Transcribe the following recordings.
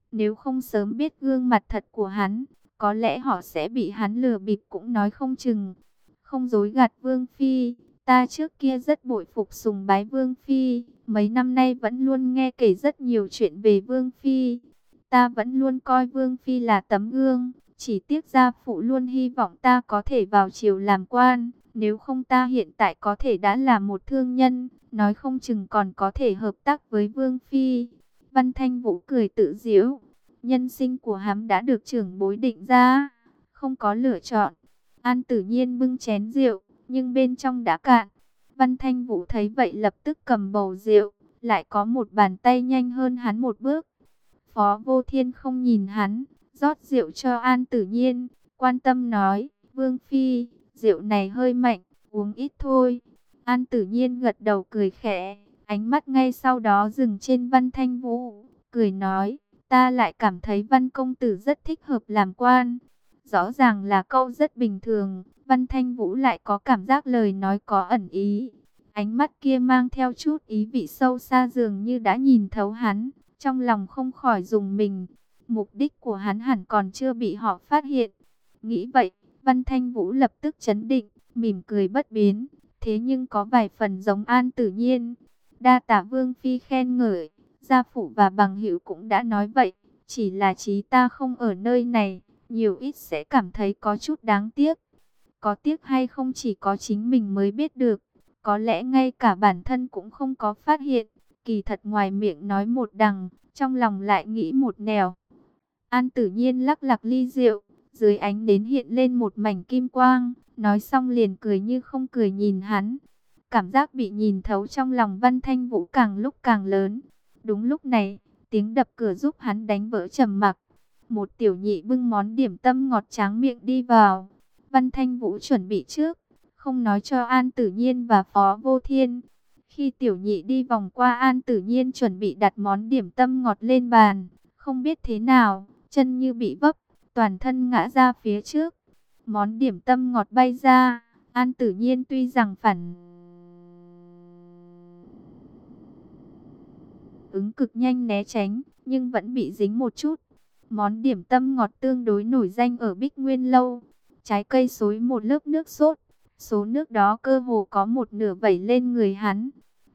Nếu không sớm biết gương mặt thật của hắn, có lẽ họ sẽ bị hắn lừa bịp cũng nói không chừng. Không dối gạt Vương Phi, ta trước kia rất bội phục sùng bái Vương Phi, mấy năm nay vẫn luôn nghe kể rất nhiều chuyện về Vương Phi. Ta vẫn luôn coi Vương Phi là tấm gương, chỉ tiếc gia phụ luôn hy vọng ta có thể vào triều làm quan, nếu không ta hiện tại có thể đã là một thương nhân, nói không chừng còn có thể hợp tác với Vương Phi. Văn Thanh Vũ cười tự giễu, nhân sinh của hắn đã được trưởng bối định ra, không có lựa chọn. An Tử Nhiên bưng chén rượu, nhưng bên trong đã cạn. Văn Thanh Vũ thấy vậy lập tức cầm bầu rượu, lại có một bàn tay nhanh hơn hắn một bước. Phó Vô Thiên không nhìn hắn, rót rượu cho An Tử Nhiên, quan tâm nói, Vương Phi, rượu này hơi mạnh, uống ít thôi. An Tử Nhiên gật đầu cười khẽ, ánh mắt ngay sau đó dừng trên Văn Thanh Vũ, cười nói, ta lại cảm thấy Văn Công Tử rất thích hợp làm quan. Rõ ràng là câu rất bình thường, Văn Thanh Vũ lại có cảm giác lời nói có ẩn ý. Ánh mắt kia mang theo chút ý vị sâu xa dường như đã nhìn thấu hắn, trong lòng không khỏi rùng mình. Mục đích của hắn hẳn còn chưa bị họ phát hiện. Nghĩ vậy, Văn Thanh Vũ lập tức chấn định, mỉm cười bất biến, thế nhưng có vài phần giống An Tử Nhiên. Đa tạ Vương Phi khen ngợi, gia phụ và bằng hữu cũng đã nói vậy, chỉ là chí ta không ở nơi này, nhiều ít sẽ cảm thấy có chút đáng tiếc. Có tiếc hay không chỉ có chính mình mới biết được, có lẽ ngay cả bản thân cũng không có phát hiện, kỳ thật ngoài miệng nói một đằng, trong lòng lại nghĩ một nẻo. An Tử Nhiên lắc lắc ly rượu, dưới ánh đến hiện lên một mảnh kim quang, nói xong liền cười như không cười nhìn hắn. Cảm giác bị nhìn thấu trong lòng Văn Thanh Vũ càng lúc càng lớn. Đúng lúc này, tiếng đập cửa giúp hắn đánh vỡ trầm mặc. Một tiểu nhị bưng món điểm tâm ngọt tráng miệng đi vào. Văn Thanh Vũ chuẩn bị trước, không nói cho An Tử Nhiên và Phó Vô Thiên. Khi tiểu nhị đi vòng qua An Tử Nhiên chuẩn bị đặt món điểm tâm ngọt lên bàn, không biết thế nào, chân như bị vấp, toàn thân ngã ra phía trước. Món điểm tâm ngọt bay ra, An Tử Nhiên tuy rằng phản ứng cực nhanh né tránh, nhưng vẫn bị dính một chút. Món điểm tâm ngọt tương đối nổi danh ở Bích Nguyên Lâu. Trái cây xối một lớp nước sốt, số nước đó cơ hồ có một nửa vẩy lên người hắn.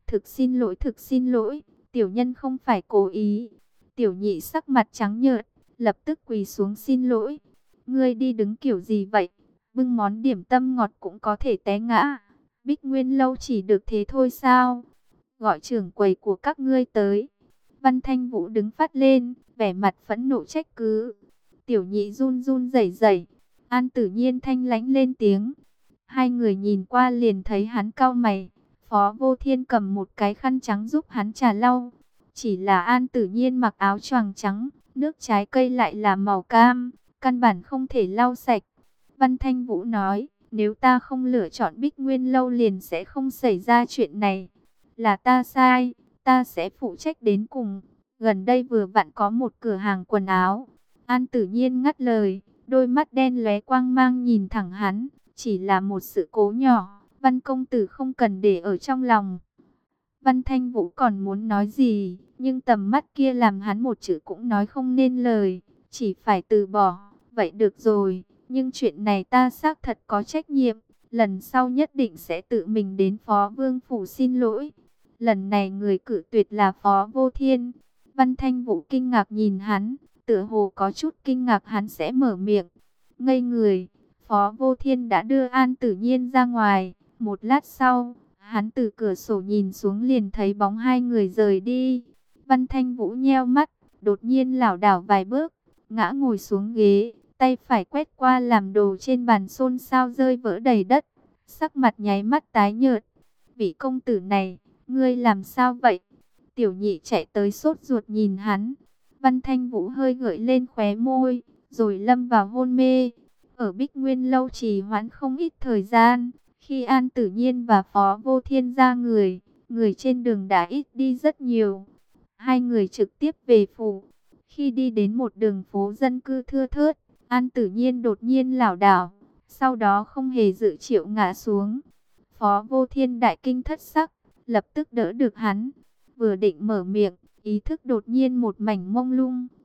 Thực xin lỗi, tiểu nhân không phải cố ý. Tiểu nhị sắc mặt trắng nhợt, lập tức quỳ xuống xin lỗi. Ngươi đi đứng kiểu gì vậy? Bưng món điểm tâm ngọt cũng có thể té ngã. Bích Nguyên Lâu chỉ được thế thôi sao? Gọi trưởng quầy của các ngươi tới. Văn Thanh Vũ đứng phát lên, vẻ mặt phẫn nộ trách cứ. Tiểu nhị run run rẩy rẩy. An Tử Nhiên thanh lãnh lên tiếng. Hai người nhìn qua liền thấy hắn cau mày. Phó Vô Thiên cầm một cái khăn trắng giúp hắn trà lau. Chỉ là An Tử Nhiên mặc áo choàng trắng, nước trái cây lại là màu cam, căn bản không thể lau sạch. Văn Thanh Vũ nói, nếu ta không lựa chọn Bích Nguyên Lâu liền sẽ không xảy ra chuyện này. Là ta sai, ta sẽ phụ trách đến cùng. Gần đây vừa vặn có một cửa hàng quần áo. An Tử Nhiên ngắt lời, đôi mắt đen lóe quang mang nhìn thẳng hắn. Chỉ là một sự cố nhỏ, Văn công tử không cần để ở trong lòng. Văn Thanh Vũ còn muốn nói gì, nhưng tầm mắt kia làm hắn một chữ cũng nói không nên lời, chỉ phải từ bỏ. Vậy được rồi, nhưng chuyện này ta xác thật có trách nhiệm, lần sau nhất định sẽ tự mình đến Phó Vương Phủ xin lỗi. Lần này người cự tuyệt là Phó Vô Thiên. Văn Thanh Vũ kinh ngạc nhìn hắn, tựa hồ có chút kinh ngạc hắn sẽ mở miệng. Ngây người, Phó Vô Thiên đã đưa An Tử Nhiên ra ngoài. Một lát sau, hắn từ cửa sổ nhìn xuống liền thấy bóng hai người rời đi. Văn Thanh Vũ nheo mắt, đột nhiên lảo đảo vài bước, ngã ngồi xuống ghế, tay phải quét qua làm đồ trên bàn xôn xao rơi vỡ đầy đất. Sắc mặt nháy mắt tái nhợt. Vị công tử này, ngươi làm sao vậy? Tiểu nhị chạy tới sốt ruột nhìn hắn. Văn Thanh Vũ hơi gợi lên khóe môi, rồi lâm vào hôn mê. Ở Bích Nguyên Lâu trì hoãn không ít thời gian. Khi An Tử Nhiên và Phó Vô Thiên ra người, người trên đường đã ít đi rất nhiều. Hai người trực tiếp về phủ. Khi đi đến một đường phố dân cư thưa thớt, An Tử Nhiên đột nhiên lảo đảo, sau đó không hề dự triệu ngã xuống. Phó Vô Thiên đại kinh thất sắc, lập tức đỡ được hắn. Vừa định mở miệng, ý thức đột nhiên một mảnh mông lung,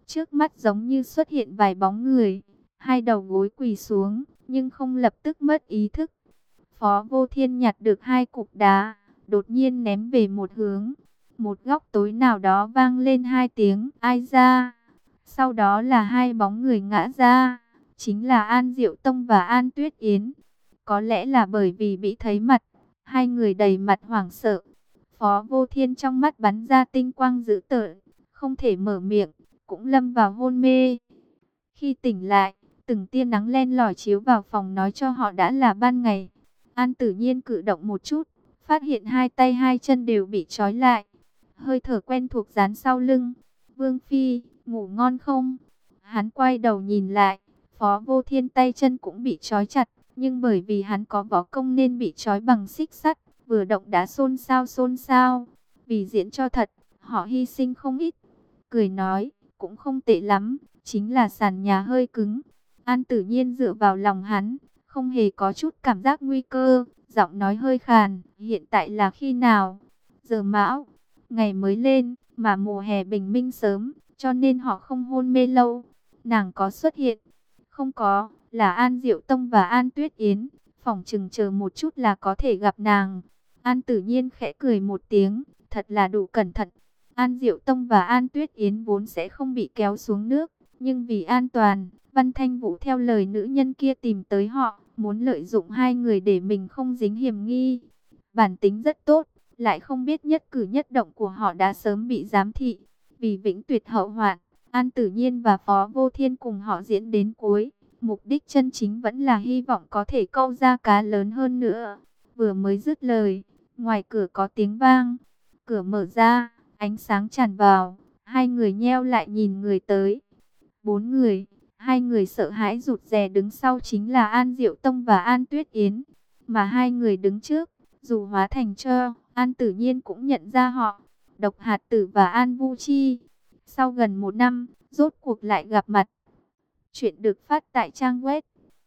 Trước mắt giống như xuất hiện vài bóng người, hai đầu gối quỳ xuống, nhưng không lập tức mất ý thức. Phó Vô Thiên nhặt được hai cục đá, đột nhiên ném về một hướng. Một góc tối nào đó vang lên hai tiếng ai ra. Sau đó là hai bóng người ngã ra, chính là An Diệu Tông và An Tuyết Yến. Có lẽ là bởi vì bị thấy mặt, hai người đầy mặt hoảng sợ. Phó Vô Thiên trong mắt bắn ra tinh quang dữ tợn, không thể mở miệng, cũng lâm vào hôn mê. Khi tỉnh lại, từng tia nắng len lỏi chiếu vào phòng nói cho họ đã là ban ngày. An Tử Nhiên cử động một chút, phát hiện hai tay hai chân đều bị trói lại. Hơi thở quen thuộc dán sau lưng. Vương Phi, ngủ ngon không? Hắn quay đầu nhìn lại, Phó Vô Thiên tay chân cũng bị trói chặt, nhưng bởi vì hắn có võ công nên bị trói bằng xích sắt, vừa động đá xôn xao xôn xao. Vì diễn cho thật, họ hy sinh không ít. Cười nói, cũng không tệ lắm, chính là sàn nhà hơi cứng. An Tử Nhiên dựa vào lòng hắn, không hề có chút cảm giác nguy cơ, giọng nói hơi khàn, hiện tại là khi nào? Giờ mão, ngày mới lên, mà mùa hè bình minh sớm, cho nên họ không hôn mê lâu. Nàng có xuất hiện? Không có, là An Diệu Tông và An Tuyết Yến, phỏng chừng chờ một chút là có thể gặp nàng. An Tử Nhiên khẽ cười một tiếng, thật là đủ cẩn thận. An Diệu Tông và An Tuyết Yến vốn sẽ không bị kéo xuống nước, nhưng vì an toàn, Văn Thanh Vũ theo lời nữ nhân kia tìm tới họ, muốn lợi dụng hai người để mình không dính hiểm nghi. Bản tính rất tốt, lại không biết nhất cử nhất động của họ đã sớm bị giám thị. Vì vĩnh tuyệt hậu hoạn, An Tử Nhiên và Phó Vô Thiên cùng họ diễn đến cuối. Mục đích chân chính vẫn là hy vọng có thể câu ra cá lớn hơn nữa. Vừa mới dứt lời, ngoài cửa có tiếng vang, cửa mở ra, ánh sáng tràn vào, hai người nheo lại nhìn người tới. Bốn người, hai người sợ hãi rụt rè đứng sau chính là An Diệu Tông và An Tuyết Yến. Mà hai người đứng trước, dù hóa thành tro, An Tử Nhiên cũng nhận ra họ, Độc Hạt Tử và An Vu Chi. Sau gần một năm, rốt cuộc lại gặp mặt. Chuyện được phát tại trang web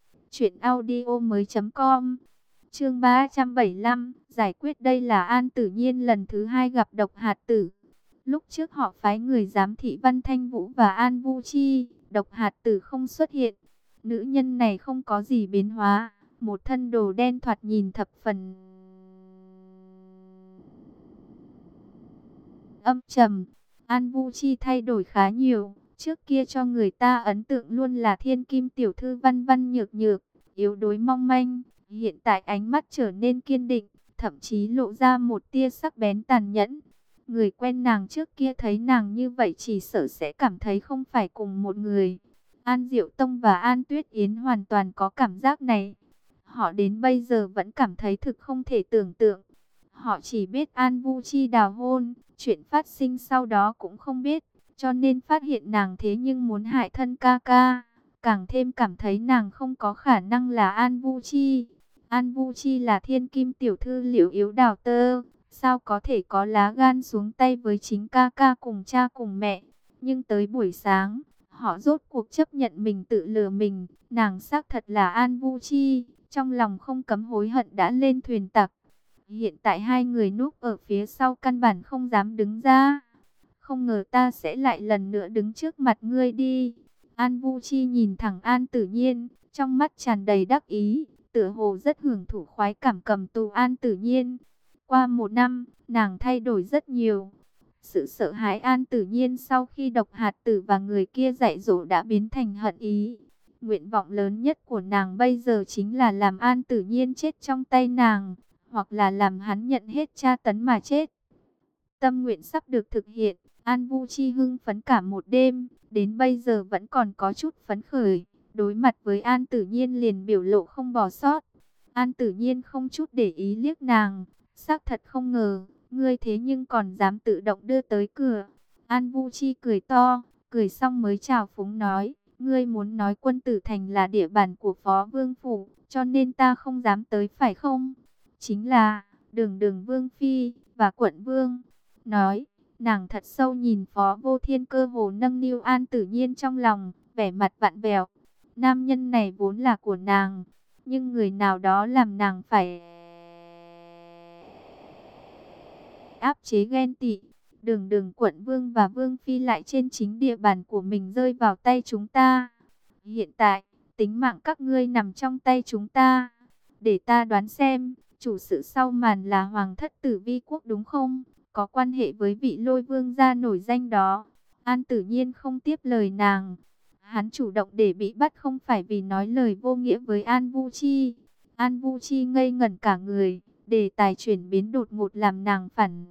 truyệnaudiomoi.com. Chương 375, giải quyết. Đây là An Tử Nhiên lần thứ hai gặp Độc Hạt Tử. Lúc trước họ phái người giám thị Văn Thanh Vũ và An Vu Chi, Độc Hạt Tử không xuất hiện. Nữ nhân này không có gì biến hóa, một thân đồ đen thoạt nhìn thập phần âm trầm. An Vu Chi thay đổi khá nhiều, trước kia cho người ta ấn tượng luôn là thiên kim tiểu thư văn văn nhược nhược, yếu đuối mong manh. Hiện tại ánh mắt trở nên kiên định, thậm chí lộ ra một tia sắc bén tàn nhẫn. Người quen nàng trước kia thấy nàng như vậy chỉ sợ sẽ cảm thấy không phải cùng một người. An Diệu Tông và An Tuyết Yến hoàn toàn có cảm giác này. Họ đến bây giờ vẫn cảm thấy thực không thể tưởng tượng. Họ chỉ biết An Vu Chi đào hôn, chuyện phát sinh sau đó cũng không biết. Cho nên phát hiện nàng thế nhưng muốn hại thân ca ca, càng thêm cảm thấy nàng không có khả năng là An Vu Chi. An Vu Chi là thiên kim tiểu thư Liễu Yếu Đào Tơ, sao có thể có lá gan xuống tay với chính ca ca cùng cha cùng mẹ. Nhưng tới buổi sáng, họ rốt cuộc chấp nhận mình tự lừa mình, nàng xác thật là An Vu Chi, trong lòng không cấm hối hận đã lên thuyền tặc. Hiện tại hai người núp ở phía sau căn bản không dám đứng ra. Không ngờ ta sẽ lại lần nữa đứng trước mặt ngươi đi. An Vu Chi nhìn thẳng An Tử Nhiên, trong mắt tràn đầy đắc ý, tựa hồ rất hưởng thụ khoái cảm cầm tù An Tử Nhiên. Qua một năm, nàng thay đổi rất nhiều. Sự sợ hãi An Tử Nhiên sau khi Độc Hạt Tử và người kia dạy dỗ đã biến thành hận ý. Nguyện vọng lớn nhất của nàng bây giờ chính là làm An Tử Nhiên chết trong tay nàng, hoặc là làm hắn nhận hết tra tấn mà chết. Tâm nguyện sắp được thực hiện, An Vu Chi hưng phấn cả một đêm, đến bây giờ vẫn còn có chút phấn khởi. Đối mặt với An Tử Nhiên liền biểu lộ không bỏ sót. An Tử Nhiên không chút để ý liếc nàng, xác thật không ngờ, ngươi thế nhưng còn dám tự động đưa tới cửa. An Vu Chi cười to, cười xong mới chào phúng nói, ngươi muốn nói Quân Tử Thành là địa bàn của Phó Vương Phủ, cho nên ta không dám tới phải không? Chính là, Đường Đường Vương Phi, và Quận Vương. Nói, nàng thật sâu nhìn Phó Vô Thiên cơ hồ nâng niu An Tử Nhiên trong lòng, vẻ mặt vặn vẹo. Nam nhân này vốn là của nàng, nhưng người nào đó làm nàng phải áp chế ghen tị. Đường đường quận vương và vương phi lại trên chính địa bàn của mình rơi vào tay chúng ta. Hiện tại, tính mạng các ngươi nằm trong tay chúng ta. Để ta đoán xem, chủ sự sau màn là Hoàng thất Tử Vi quốc đúng không? Có quan hệ với vị Lôi vương gia nổi danh đó. An Tử Nhiên không tiếp lời nàng. Hắn chủ động để bị bắt không phải vì nói lời vô nghĩa với An Vu Chi. An Vu Chi ngây ngẩn cả người, đề tài chuyển biến đột ngột làm nàng phản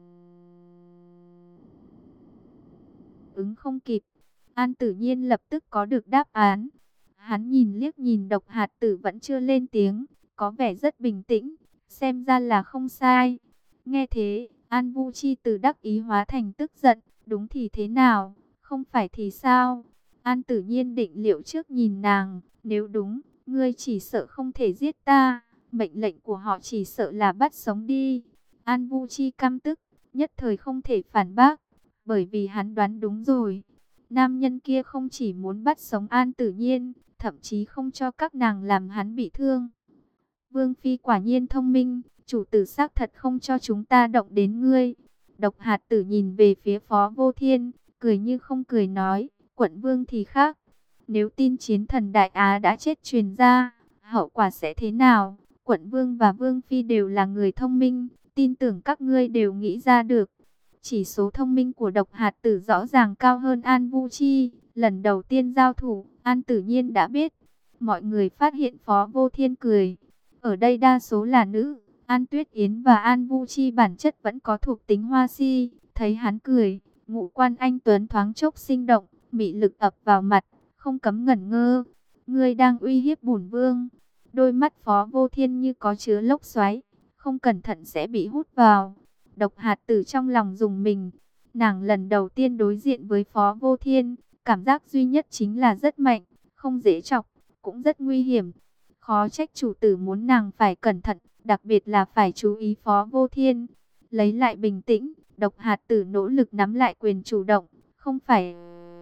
ứng không kịp. An Tử Nhiên lập tức có được đáp án. Hắn nhìn liếc nhìn Độc Hạt Tử vẫn chưa lên tiếng, có vẻ rất bình tĩnh, xem ra là không sai. Nghe thế, An Vu Chi từ đắc ý hóa thành tức giận, đúng thì thế nào, không phải thì sao? An Tử Nhiên định liệu trước nhìn nàng, nếu đúng, ngươi chỉ sợ không thể giết ta, mệnh lệnh của họ chỉ sợ là bắt sống đi. An Vu Chi căm tức, nhất thời không thể phản bác, bởi vì hắn đoán đúng rồi. Nam nhân kia không chỉ muốn bắt sống An Tử Nhiên, thậm chí không cho các nàng làm hắn bị thương. Vương Phi quả nhiên thông minh, chủ tử xác thật không cho chúng ta động đến ngươi. Độc Hạt Tử nhìn về phía Phó Vô Thiên, cười như không cười nói, quận vương thì khác. Nếu tin chiến thần Đại Á đã chết truyền ra, hậu quả sẽ thế nào? Quận vương và Vương Phi đều là người thông minh, tin tưởng các ngươi đều nghĩ ra được. Chỉ số thông minh của Độc Hạt Tử rõ ràng cao hơn An Vu Chi. Lần đầu tiên giao thủ, An Tử Nhiên đã biết. Mọi người phát hiện Phó Vô Thiên cười. Ở đây đa số là nữ. An Tuyết Yến và An Vu Chi bản chất vẫn có thuộc tính hoa si. Thấy hắn cười, ngũ quan anh tuấn thoáng chốc sinh động, mị lực ập vào mặt, không cấm ngẩn ngơ. Ngươi đang uy hiếp bổn vương. Đôi mắt Phó Vô Thiên như có chứa lốc xoáy, không cẩn thận sẽ bị hút vào. Độc Hạt Tử trong lòng rùng mình. Nàng lần đầu tiên đối diện với Phó Vô Thiên, cảm giác duy nhất chính là rất mạnh, không dễ chọc, cũng rất nguy hiểm. Khó trách chủ tử muốn nàng phải cẩn thận, đặc biệt là phải chú ý Phó Vô Thiên. Lấy lại bình tĩnh, Độc Hạt Tử nỗ lực nắm lại quyền chủ động, không phải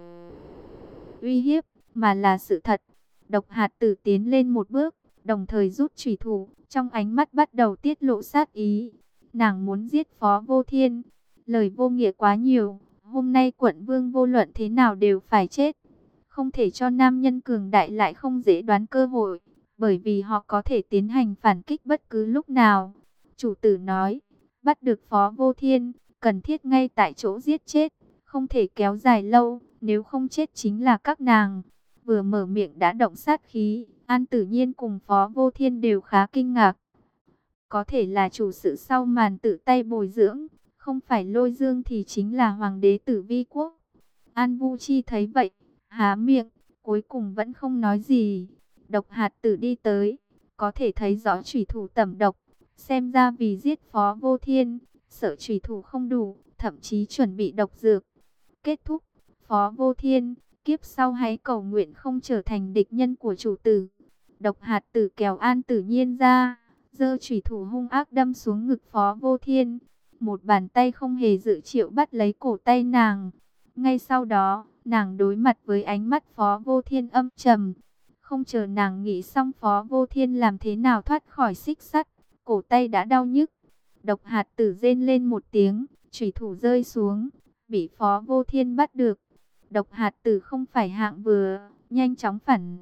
uy hiếp, mà là sự thật. Độc Hạt Tử tiến lên một bước, đồng thời rút chủy thủ, trong ánh mắt bắt đầu tiết lộ sát ý. Nàng muốn giết Phó Vô Thiên. Lời vô nghĩa quá nhiều. Hôm nay quận vương vô luận thế nào đều phải chết. Không thể cho nam nhân cường đại lại không dễ đoán cơ hội. Bởi vì họ có thể tiến hành phản kích bất cứ lúc nào. Chủ tử nói, bắt được Phó Vô Thiên, cần thiết ngay tại chỗ giết chết. Không thể kéo dài lâu, nếu không chết chính là các nàng. Vừa mở miệng đã động sát khí. An Tử Nhiên cùng Phó Vô Thiên đều khá kinh ngạc. Có thể là chủ sự sau màn tự tay bồi dưỡng, không phải Lôi Dương thì chính là Hoàng đế Tử Vi quốc. An Vu Chi thấy vậy, há miệng, cuối cùng vẫn không nói gì. Độc Hạt Tử đi tới, có thể thấy rõ chủy thủ tẩm độc, xem ra vì giết Phó Vô Thiên, sợ chủy thủ không đủ, thậm chí chuẩn bị độc dược. Kết thúc, Phó Vô Thiên, kiếp sau hãy cầu nguyện không trở thành địch nhân của chủ tử. Độc Hạt Tử kéo An Tử Nhiên ra, giơ chủy thủ hung ác đâm xuống ngực Phó Vô Thiên. Một bàn tay không hề dự triệu bắt lấy cổ tay nàng. Ngay sau đó, nàng đối mặt với ánh mắt Phó Vô Thiên âm trầm. Không chờ nàng nghĩ xong Phó Vô Thiên làm thế nào thoát khỏi xích sắt, cổ tay đã đau nhức. Độc Hạt Tử rên lên một tiếng, chủy thủ rơi xuống, bị Phó Vô Thiên bắt được. Độc Hạt Tử không phải hạng vừa, nhanh chóng phản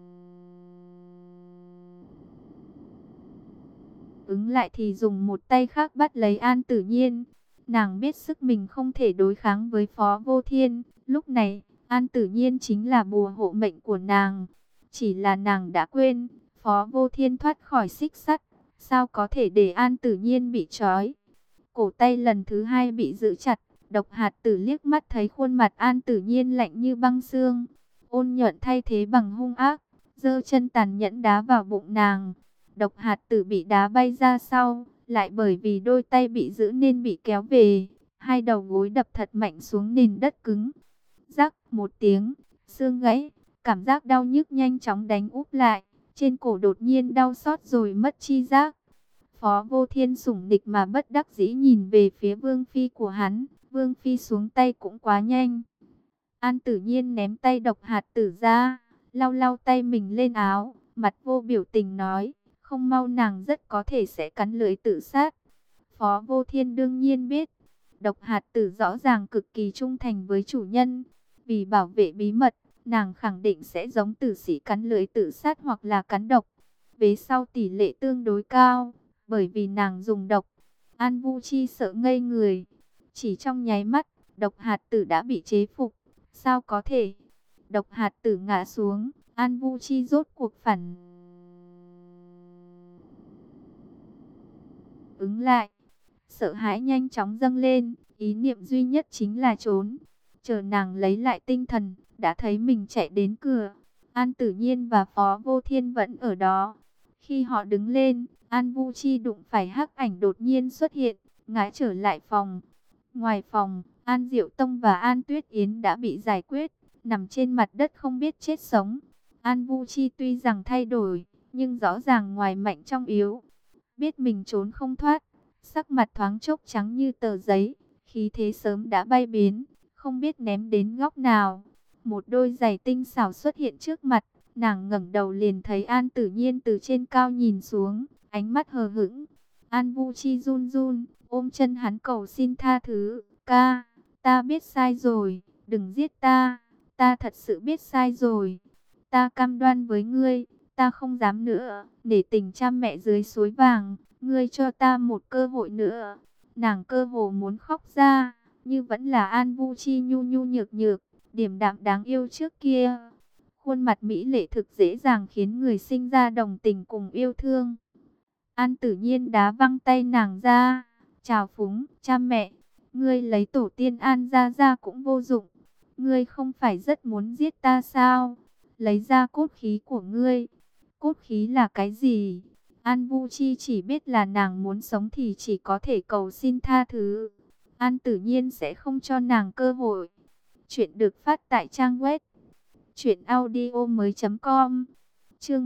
ứng lại thì dùng một tay khác bắt lấy An Tử Nhiên. Nàng biết sức mình không thể đối kháng với Phó Vô Thiên. Lúc này, An Tử Nhiên chính là bùa hộ mệnh của nàng. Chỉ là nàng đã quên, Phó Vô Thiên thoát khỏi xích sắt, sao có thể để An Tử Nhiên bị trói. Cổ tay lần thứ hai bị giữ chặt. Độc Hạt Tử liếc mắt thấy khuôn mặt An Tử Nhiên lạnh như băng xương, ôn nhuận thay thế bằng hung ác, giơ chân tàn nhẫn đá vào bụng nàng. Độc Hạt Tử bị đá bay ra sau, lại bởi vì đôi tay bị giữ nên bị kéo về. Hai đầu gối đập thật mạnh xuống nền đất cứng. Rắc một tiếng, xương gãy, cảm giác đau nhức nhanh chóng đánh úp lại. Trên cổ đột nhiên đau xót rồi mất chi giác. Phó Vô Thiên sủng nịch mà bất đắc dĩ nhìn về phía Vương Phi của hắn. Vương Phi xuống tay cũng quá nhanh. An Tử Nhiên ném tay Độc Hạt Tử ra, lau lau tay mình lên áo, mặt vô biểu tình nói, không mau nàng rất có thể sẽ cắn lưỡi tự sát. Phó Vô Thiên đương nhiên biết, Độc hạt tử rõ ràng cực kỳ trung thành với chủ nhân. Vì bảo vệ bí mật, nàng khẳng định sẽ giống tử sĩ cắn lưỡi tự sát hoặc là cắn độc. Vế sau tỷ lệ tương đối cao, bởi vì nàng dùng độc. An Vu Chi sợ ngây người. Chỉ trong nháy mắt, độc hạt tử đã bị chế phục. Sao có thể? Độc hạt tử ngã xuống, An Vu Chi rốt cuộc phản ứng lại. Sợ hãi nhanh chóng dâng lên, ý niệm duy nhất chính là trốn. Chờ nàng lấy lại tinh thần, đã thấy mình chạy đến cửa. An Tử Nhiên và Phó Vô Thiên vẫn ở đó. Khi họ đứng lên, An Vu Chi đụng phải hắc ảnh đột nhiên xuất hiện, ngã trở lại phòng. Ngoài phòng, An Diệu Tông và An Tuyết Yến đã bị giải quyết, nằm trên mặt đất không biết chết sống. An Vu Chi tuy rằng thay đổi, nhưng rõ ràng ngoài mạnh trong yếu. Biết mình trốn không thoát, sắc mặt thoáng chốc trắng như tờ giấy, khí thế sớm đã bay biến, không biết ném đến góc nào. Một đôi giày tinh xảo xuất hiện trước mặt, nàng ngẩng đầu liền thấy An Tử Nhiên từ trên cao nhìn xuống, ánh mắt hờ hững. An Vu Chi run run, ôm chân hắn cầu xin tha thứ. Ca, ta biết sai rồi, đừng giết ta, ta thật sự biết sai rồi. Ta cam đoan với ngươi, ta không dám nữa, để tình cha mẹ dưới suối vàng, ngươi cho ta một cơ hội nữa. Nàng cơ hồ muốn khóc ra, như vẫn là An Vu Chi nhu nhu nhược nhược, điềm đạm đáng yêu trước kia. Khuôn mặt mỹ lệ thực dễ dàng khiến người sinh ra đồng tình cùng yêu thương. An Tử Nhiên đá văng tay nàng ra, chào phúng, cha mẹ, ngươi lấy tổ tiên An ra cũng vô dụng. Ngươi không phải rất muốn giết ta sao? Lấy ra cốt khí của ngươi. Cốt khí là cái gì? An Vu Chi chỉ biết là nàng muốn sống thì chỉ có thể cầu xin tha thứ. An Tử Nhiên sẽ không cho nàng cơ hội. Chuyện được phát tại trang web truyệnaudiomoi.com. Chương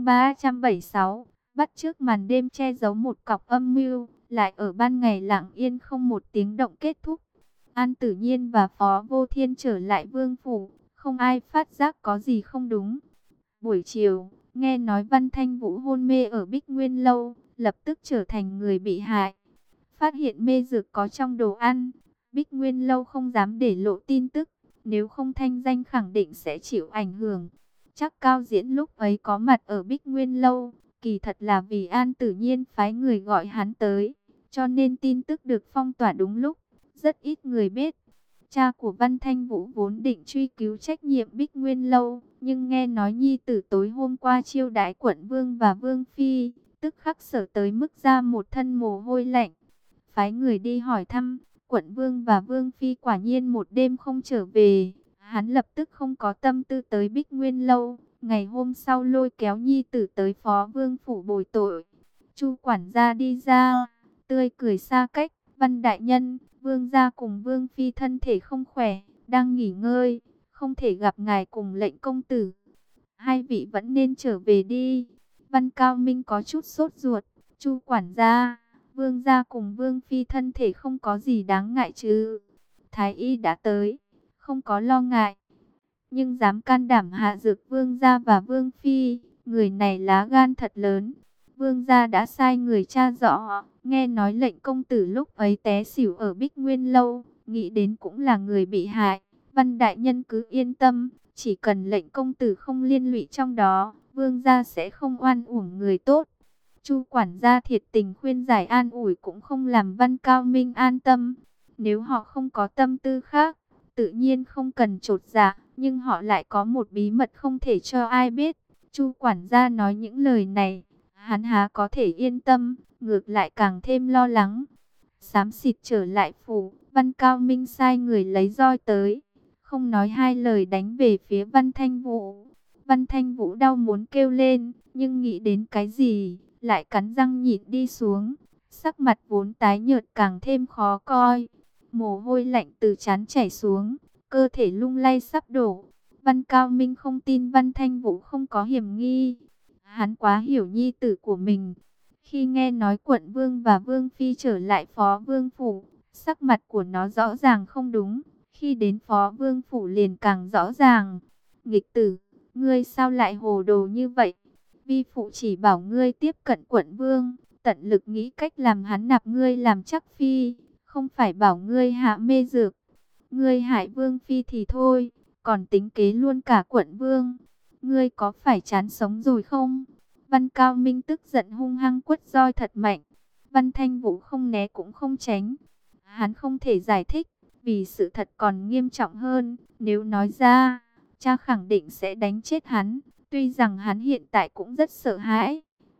376, bắt trước màn đêm che giấu một cọc âm mưu, lại ở ban ngày lặng yên không một tiếng động kết thúc. An Tử Nhiên và Phó Vô Thiên trở lại vương phủ, không ai phát giác có gì không đúng. Buổi chiều, nghe nói Văn Thanh Vũ hôn mê ở Bích Nguyên Lâu, lập tức trở thành người bị hại. Phát hiện mê dược có trong đồ ăn, Bích Nguyên Lâu không dám để lộ tin tức, nếu không thanh danh khẳng định sẽ chịu ảnh hưởng. Chắc Cao Diễn lúc ấy có mặt ở Bích Nguyên Lâu, kỳ thật là vì An Tử Nhiên phái người gọi hắn tới, cho nên tin tức được phong tỏa đúng lúc, rất ít người biết. Cha của Văn Thanh Vũ vốn định truy cứu trách nhiệm Bích Nguyên Lâu, nhưng nghe nói nhi tử tối hôm qua chiêu đãi quận vương và vương phi, tức khắc sở tới mức ra một thân mồ hôi lạnh. Phái người đi hỏi thăm, quận vương và vương phi quả nhiên một đêm không trở về. Hắn lập tức không có tâm tư tới Bích Nguyên Lâu, ngày hôm sau lôi kéo nhi tử tới phó vương phủ bồi tội. Chu quản gia đi ra, tươi cười xa cách, Văn đại nhân, vương gia cùng vương phi thân thể không khỏe, đang nghỉ ngơi, không thể gặp ngài cùng lệnh công tử. Hai vị vẫn nên trở về đi. Văn Cao Minh có chút sốt ruột. Chu quản gia, vương gia cùng vương phi thân thể không có gì đáng ngại chứ? Thái y đã tới, không có lo ngại. Nhưng dám can đảm hạ dược vương gia và vương phi, người này lá gan thật lớn. Vương gia đã sai người tra rõ, nghe nói lệnh công tử lúc ấy té xỉu ở Bích Nguyên Lâu, nghĩ đến cũng là người bị hại. Văn đại nhân cứ yên tâm, chỉ cần lệnh công tử không liên lụy trong đó, vương gia sẽ không oan uổng người tốt. Chu quản gia thiệt tình khuyên giải an ủi cũng không làm Văn Cao Minh an tâm. Nếu họ không có tâm tư khác, tự nhiên không cần chột dạ, nhưng họ lại có một bí mật không thể cho ai biết. Chu quản gia nói những lời này, hắn há có thể yên tâm, ngược lại càng thêm lo lắng. Xám xịt trở lại phủ, Văn Cao Minh sai người lấy roi tới, không nói hai lời đánh về phía Văn Thanh Vũ. Văn Thanh Vũ đau muốn kêu lên, nhưng nghĩ đến cái gì, lại cắn răng nhịn đi xuống. Sắc mặt vốn tái nhợt càng thêm khó coi, mồ hôi lạnh từ trán chảy xuống, cơ thể lung lay sắp đổ. Văn Cao Minh không tin Văn Thanh Vũ không có hiểm nghi. Hắn quá hiểu nhi tử của mình. Khi nghe nói quận vương và vương phi trở lại phó vương phủ, sắc mặt của nó rõ ràng không đúng. Khi đến phó vương phủ liền càng rõ ràng. Nghịch tử, ngươi sao lại hồ đồ như vậy? Vi phụ chỉ bảo ngươi tiếp cận quận vương, tận lực nghĩ cách làm hắn nạp ngươi làm chắc phi, không phải bảo ngươi hạ mê dược, ngươi hại Vương Phi thì thôi, còn tính kế luôn cả quận Vương. Ngươi có phải chán sống rồi không? Văn Cao Minh tức giận hung hăng quất roi thật mạnh. Văn Thanh Vũ không né cũng không tránh. Hắn không thể giải thích, vì sự thật còn nghiêm trọng hơn. Nếu nói ra, cha khẳng định sẽ đánh chết hắn. Tuy rằng hắn hiện tại cũng rất sợ hãi.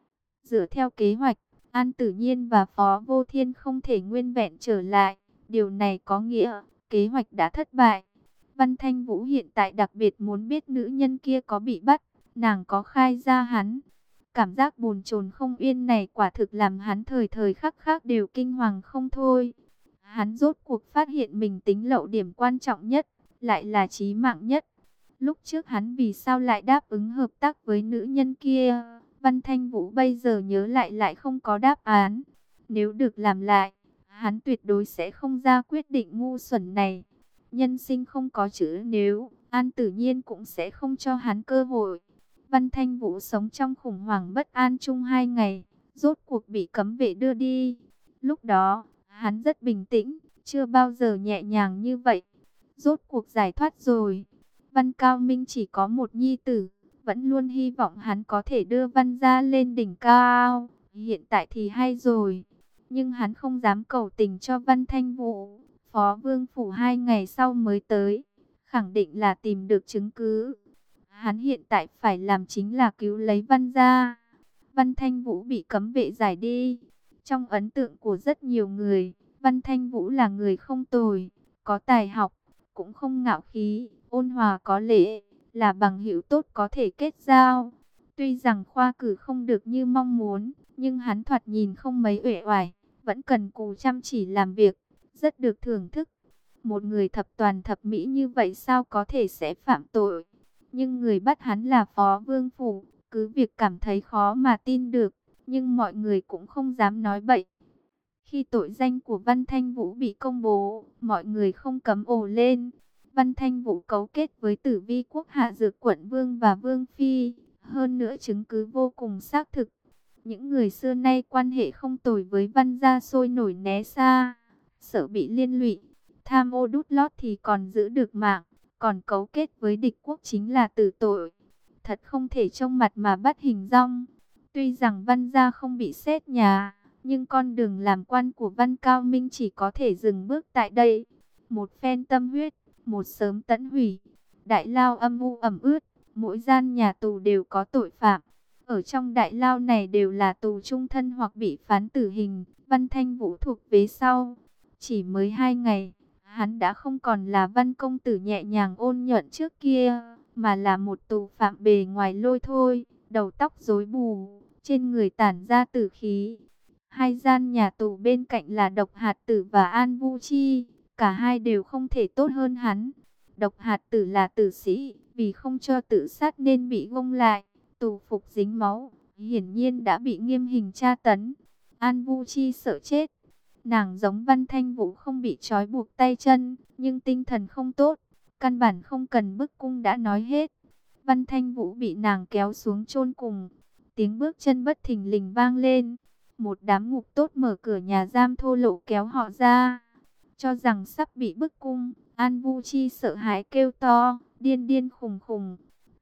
Dựa theo kế hoạch, An Tử Nhiên và Phó Vô Thiên không thể nguyên vẹn trở lại. Điều này có nghĩa kế hoạch đã thất bại. Văn Thanh Vũ hiện tại đặc biệt muốn biết nữ nhân kia có bị bắt, nàng có khai ra hắn. Cảm giác bồn chồn không yên này quả thực làm hắn thời thời khắc khắc đều kinh hoàng không thôi. Hắn rốt cuộc phát hiện mình tính lậu điểm quan trọng nhất, lại là chí mạng nhất. Lúc trước hắn vì sao lại đáp ứng hợp tác với nữ nhân kia? Văn Thanh Vũ bây giờ nhớ lại không có đáp án. Nếu được làm lại, hắn tuyệt đối sẽ không ra quyết định ngu xuẩn này. Nhân sinh không có chữ nếu, An Tử Nhiên cũng sẽ không cho hắn cơ hội. Văn Thanh Vũ sống trong khủng hoảng bất an chung 2 ngày, rốt cuộc bị cấm vệ đưa đi. Lúc đó, hắn rất bình tĩnh, chưa bao giờ nhẹ nhàng như vậy. Rốt cuộc giải thoát rồi. Văn Cao Minh chỉ có một nhi tử, vẫn luôn hy vọng hắn có thể đưa Văn gia lên đỉnh cao. Hiện tại thì hay rồi, nhưng hắn không dám cầu tình cho Văn Thanh Vũ. Phó Vương Phủ 2 ngày sau mới tới, khẳng định là tìm được chứng cứ. Hắn hiện tại phải làm chính là cứu lấy Văn gia. Văn Thanh Vũ bị cấm vệ giải đi. Trong ấn tượng của rất nhiều người, Văn Thanh Vũ là người không tồi, có tài học, cũng không ngạo khí, ôn hòa có lễ, là bằng hữu tốt có thể kết giao. Tuy rằng khoa cử không được như mong muốn, nhưng hắn thoạt nhìn không mấy uể oải, vẫn cần cù chăm chỉ làm việc, rất được thưởng thức. Một người thập toàn thập mỹ như vậy sao có thể sẽ phạm tội? Nhưng người bắt hắn là Phó Vương Phủ, cứ việc cảm thấy khó mà tin được, nhưng mọi người cũng không dám nói bậy. Khi tội danh của Văn Thanh Vũ bị công bố, mọi người không cấm ồ lên. Văn Thanh Vũ cấu kết với Tử Vi Quốc hạ dược quận Vương và Vương Phi, hơn nữa chứng cứ vô cùng xác thực. Những người xưa nay quan hệ không tồi với Văn gia sôi nổi né xa, sợ bị liên lụy. Tham ô đút lót thì còn giữ được mạng, còn cấu kết với địch quốc chính là tử tội. Thật không thể trông mặt mà bắt hình dong. Tuy rằng Văn gia không bị xét nhà, nhưng con đường làm quan của Văn Cao Minh chỉ có thể dừng bước tại đây. Một phen tâm huyết, một sớm tẫn hủy. Đại lao âm u ẩm ướt, mỗi gian nhà tù đều có tội phạm. Ở trong đại lao này đều là tù chung thân hoặc bị phán tử hình. Văn Thanh Vũ thuộc vế sau. Chỉ mới 2 ngày, hắn đã không còn là Văn công tử nhẹ nhàng ôn nhuận trước kia, mà là một tù phạm bề ngoài lôi thôi, đầu tóc rối bù, trên người tản ra tử khí. 2 gian nhà tù bên cạnh là Độc Hạt Tử và An Vu Chi, cả hai đều không thể tốt hơn hắn. Độc Hạt Tử là tử sĩ, vì không cho tự sát nên bị gông lại, tù phục dính máu, hiển nhiên đã bị nghiêm hình tra tấn. An Vu Chi sợ chết. Nàng giống Văn Thanh Vũ không bị trói buộc tay chân, nhưng tinh thần không tốt, căn bản không cần bức cung đã nói hết. Văn Thanh Vũ bị nàng kéo xuống chôn cùng, tiếng bước chân bất thình lình vang lên. Một đám ngục tốt mở cửa nhà giam thô lỗ kéo họ ra, cho rằng sắp bị bức cung. An Vu Chi sợ hãi kêu to, điên điên khùng khùng.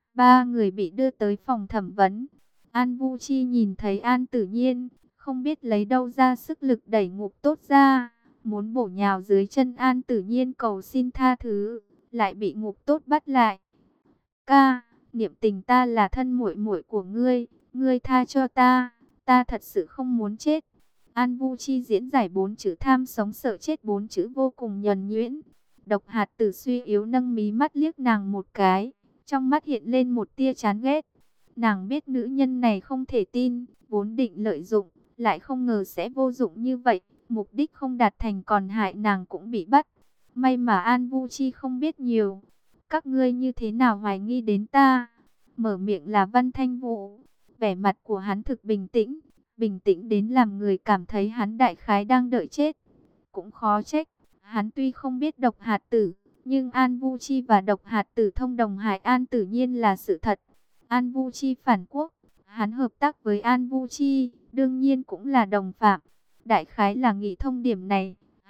3 người bị đưa tới phòng thẩm vấn. An Vu Chi nhìn thấy An Tử Nhiên, không biết lấy đâu ra sức lực đẩy ngục tốt ra, muốn bổ nhào dưới chân An Tử Nhiên cầu xin tha thứ, lại bị ngục tốt bắt lại. Ca, niệm tình ta là thân muội muội của ngươi, ngươi tha cho ta thật sự không muốn chết. An Vu Chi diễn giải 4 chữ tham sống sợ chết, 4 chữ vô cùng nhuần nhuyễn. Độc Hạt Tử suy yếu nâng mí mắt liếc nàng một cái, trong mắt hiện lên một tia chán ghét. Nàng biết nữ nhân này không thể tin, vốn định lợi dụng, lại không ngờ sẽ vô dụng như vậy, mục đích không đạt thành còn hại nàng cũng bị bắt. May mà An Vu Chi không biết nhiều. Các ngươi như thế nào hoài nghi đến ta? Mở miệng là Văn Thanh Vũ. Vẻ mặt của hắn thực bình tĩnh đến làm người cảm thấy hắn đại khái đang đợi chết. Cũng khó trách, hắn tuy không biết Độc Hạt Tử, nhưng An Vu Chi và Độc Hạt Tử thông đồng hại An Tử Nhiên là sự thật. An Vu Chi phản quốc, hắn hợp tác với An Vu Chi, đương nhiên cũng là đồng phạm. Đại khái là nghĩ thông điểm này,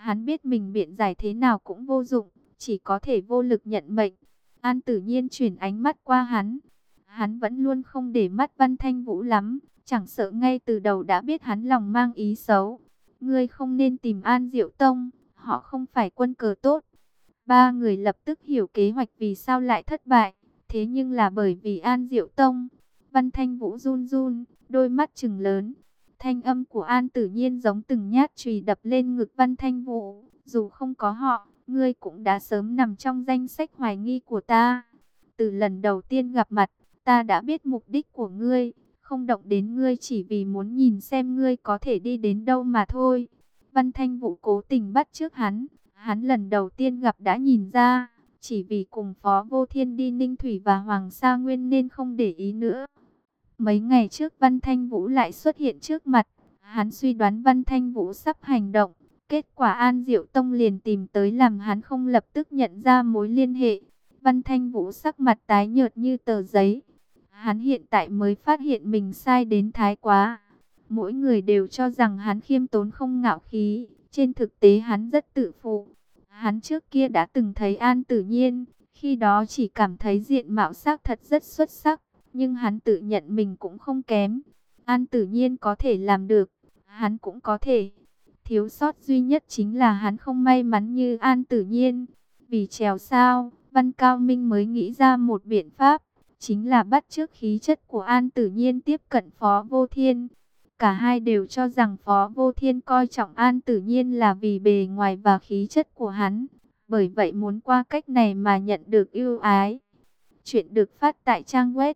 Hắn biết mình biện giải thế nào cũng vô dụng, chỉ có thể vô lực nhận mệnh. An Tử Nhiên chuyển ánh mắt qua hắn. Hắn vẫn luôn không để mắt Văn Thanh Vũ lắm, chẳng sợ ngay từ đầu đã biết hắn lòng mang ý xấu. Ngươi không nên tìm An Diệu Tông, họ không phải quân cờ tốt. Ba người lập tức hiểu kế hoạch vì sao lại thất bại, thế nhưng là bởi vì An Diệu Tông. Văn Thanh Vũ run run, đôi mắt trừng lớn. Thanh âm của An Tử Nhiên giống từng nhát chùy đập lên ngực Văn Thanh Vũ. Dù không có họ, ngươi cũng đã sớm nằm trong danh sách hoài nghi của ta. Từ lần đầu tiên gặp mặt, ta đã biết mục đích của ngươi. Không động đến ngươi chỉ vì muốn nhìn xem ngươi có thể đi đến đâu mà thôi. Văn Thanh Vũ cố tình bắt chước hắn. Hắn lần đầu tiên gặp đã nhìn ra. Chỉ vì cùng Phó Vô Thiên đi Ninh Thủy và Hoàng Sa Nguyên nên không để ý nữa. Mấy ngày trước Văn Thanh Vũ lại xuất hiện trước mặt. Hắn suy đoán Văn Thanh Vũ sắp hành động. Kết quả An Diệu Tông liền tìm tới làm hắn không lập tức nhận ra mối liên hệ. Văn Thanh Vũ sắc mặt tái nhợt như tờ giấy. Hắn hiện tại mới phát hiện mình sai đến thái quá. Mỗi người đều cho rằng hắn khiêm tốn không ngạo khí. Trên thực tế hắn rất tự phụ. Hắn trước kia đã từng thấy An Tử Nhiên. Khi đó chỉ cảm thấy diện mạo xác thật rất xuất sắc. Nhưng hắn tự nhận mình cũng không kém. An Tử Nhiên có thể làm được. Hắn cũng có thể. Thiếu sót duy nhất chính là hắn không may mắn như An Tử Nhiên. Vì trèo sao, Văn Cao Minh mới nghĩ ra một biện pháp. Chính là bắt chước khí chất của An Tử Nhiên tiếp cận Phó Vô Thiên. Cả hai đều cho rằng Phó Vô Thiên coi trọng An Tử Nhiên là vì bề ngoài và khí chất của hắn. Bởi vậy muốn qua cách này mà nhận được ưu ái. Chuyện được phát tại trang web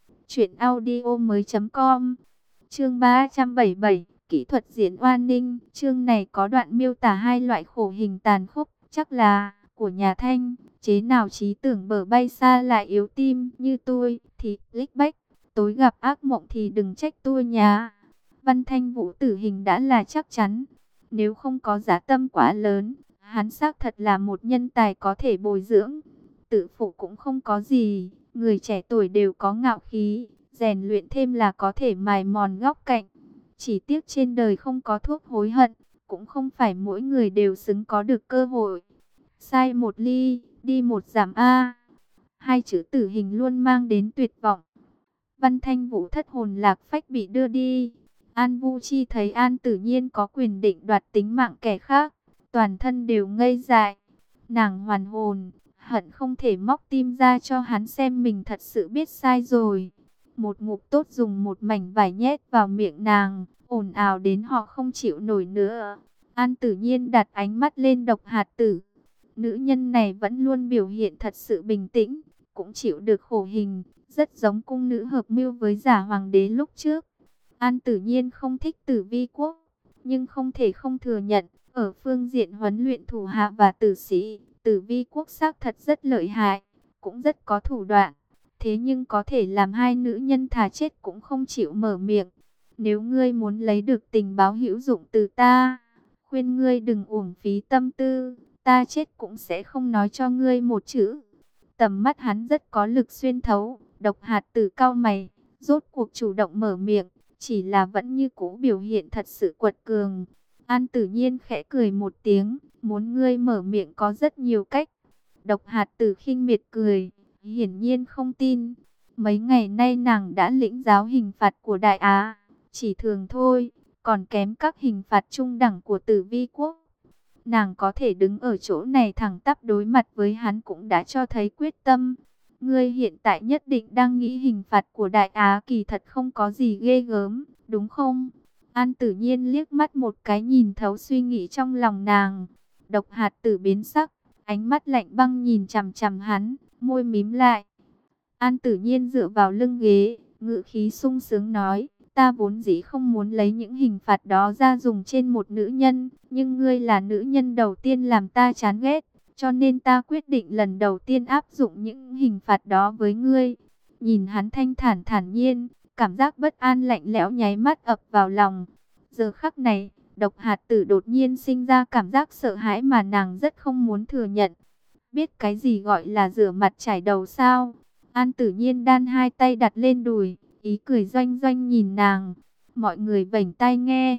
truyệnaudiomoi.com. Chương 377, kỹ thuật diễn oan ninh. Chương này có đoạn miêu tả hai loại khổ hình tàn khốc, chắc là của nhà Thanh. Chế nào trí tưởng bờ bay xa lại yếu tim như tôi thì lích bách, tối gặp ác mộng thì đừng trách tôi nhà. Văn Thanh Vũ tử hình đã là chắc chắn. Nếu không có giá tâm quá lớn, hắn xác thật là một nhân tài có thể bồi dưỡng. Tự phụ cũng không có gì, người trẻ tuổi đều có ngạo khí, rèn luyện thêm là có thể mài mòn góc cạnh. Chỉ tiếc trên đời không có thuốc hối hận, cũng không phải mỗi người đều xứng có được cơ hội. Sai một ly, đi một giảm A. Hai chữ tử hình luôn mang đến tuyệt vọng. Văn Thanh Vũ thất hồn lạc phách bị đưa đi. An Vu Chi thấy An Tử Nhiên có quyền định đoạt tính mạng kẻ khác, toàn thân đều ngây dại. Nàng hoàn hồn, hận không thể móc tim ra cho hắn xem mình thật sự biết sai rồi. Một ngụm tốt dùng một mảnh vải nhét vào miệng nàng, ồn ào đến họ không chịu nổi nữa. An Tử Nhiên đặt ánh mắt lên Độc Hạt Tử. Nữ nhân này vẫn luôn biểu hiện thật sự bình tĩnh, cũng chịu được khổ hình, rất giống cung nữ hợp mưu với giả hoàng đế lúc trước. An Tử Nhiên không thích Tử Vi Quốc, nhưng không thể không thừa nhận, ở phương diện huấn luyện thủ hạ và tử sĩ, Tử Vi Quốc xác thật rất lợi hại, cũng rất có thủ đoạn. Thế nhưng có thể làm hai nữ nhân thà chết cũng không chịu mở miệng. Nếu ngươi muốn lấy được tình báo hữu dụng từ ta, khuyên ngươi đừng uổng phí tâm tư, ta chết cũng sẽ không nói cho ngươi một chữ. Tầm mắt hắn rất có lực xuyên thấu. Độc Hạt Tử cau mày, rốt cuộc chủ động mở miệng, chỉ là vẫn như cũ biểu hiện thật sự quật cường. An Tử Nhiên khẽ cười một tiếng, muốn ngươi mở miệng có rất nhiều cách. Độc Hạt Tử khinh miệt cười, hiển nhiên không tin. Mấy ngày nay nàng đã lĩnh giáo hình phạt của Đại Á, chỉ thường thôi, còn kém các hình phạt trung đẳng của Tử Vi Quốc. Nàng có thể đứng ở chỗ này thẳng tắp đối mặt với hắn cũng đã cho thấy quyết tâm. Ngươi hiện tại nhất định đang nghĩ hình phạt của Đại Á kỳ thật không có gì ghê gớm, đúng không? An Tử Nhiên liếc mắt một cái nhìn thấu suy nghĩ trong lòng nàng. Độc Hạt Tử biến sắc, ánh mắt lạnh băng nhìn chằm chằm hắn, môi mím lại. An Tử Nhiên dựa vào lưng ghế, ngữ khí sung sướng nói, ta vốn dĩ không muốn lấy những hình phạt đó ra dùng trên một nữ nhân, nhưng ngươi là nữ nhân đầu tiên làm ta chán ghét, cho nên ta quyết định lần đầu tiên áp dụng những hình phạt đó với ngươi. Nhìn hắn thanh thản thản nhiên, cảm giác bất an lạnh lẽo nháy mắt ập vào lòng. Giờ khắc này, Độc Hạt Tử đột nhiên sinh ra cảm giác sợ hãi mà nàng rất không muốn thừa nhận. Biết cái gì gọi là rửa mặt trải đầu sao? An Tử Nhiên đan hai tay đặt lên đùi, ý cười doanh doanh nhìn nàng. Mọi người vểnh tai nghe.